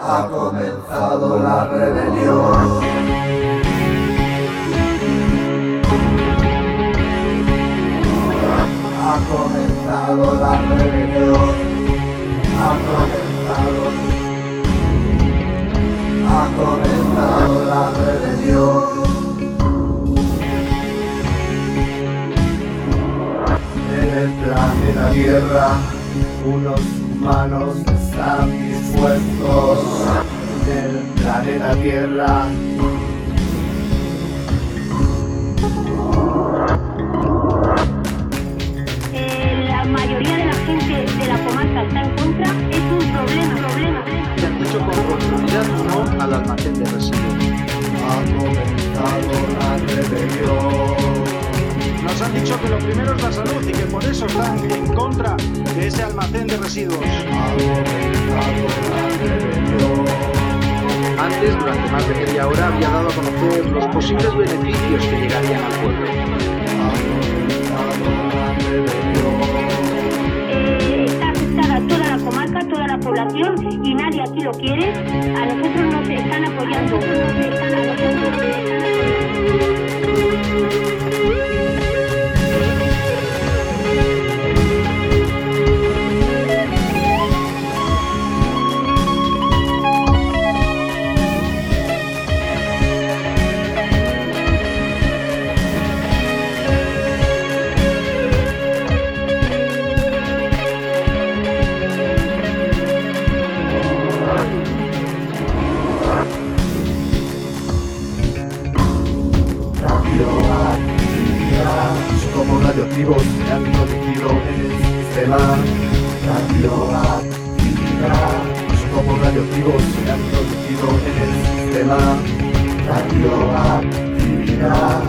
Ha comenzado la rebelión. Ha comenzado la rebelión. Ha comenzado la rebelión. En el planeta Tierra, unos humanos están dispuestos. En el planeta Tierra. La mayoría de la gente de la comarca está en contra. Es un problema. Se han dicho con rotundidad no al almacén de residuos. Ha comenzado la rebelión. Nos han dicho que lo primero es la salud y que por eso están en contra de ese almacén de residuos. Ha comenzado la rebelión. Antes, durante más de media hora, había dado a conocer los posibles beneficios que llegarían al pueblo. Ha comenzado la rebelión. Está afectada toda la comarca, toda la población y nadie aquí lo quiere. A nosotros nos están apoyando. Como radioactivos se han introducido en el sistema. Radioactividad. Como radioactivos se han introducido en el sistema. Radioactividad.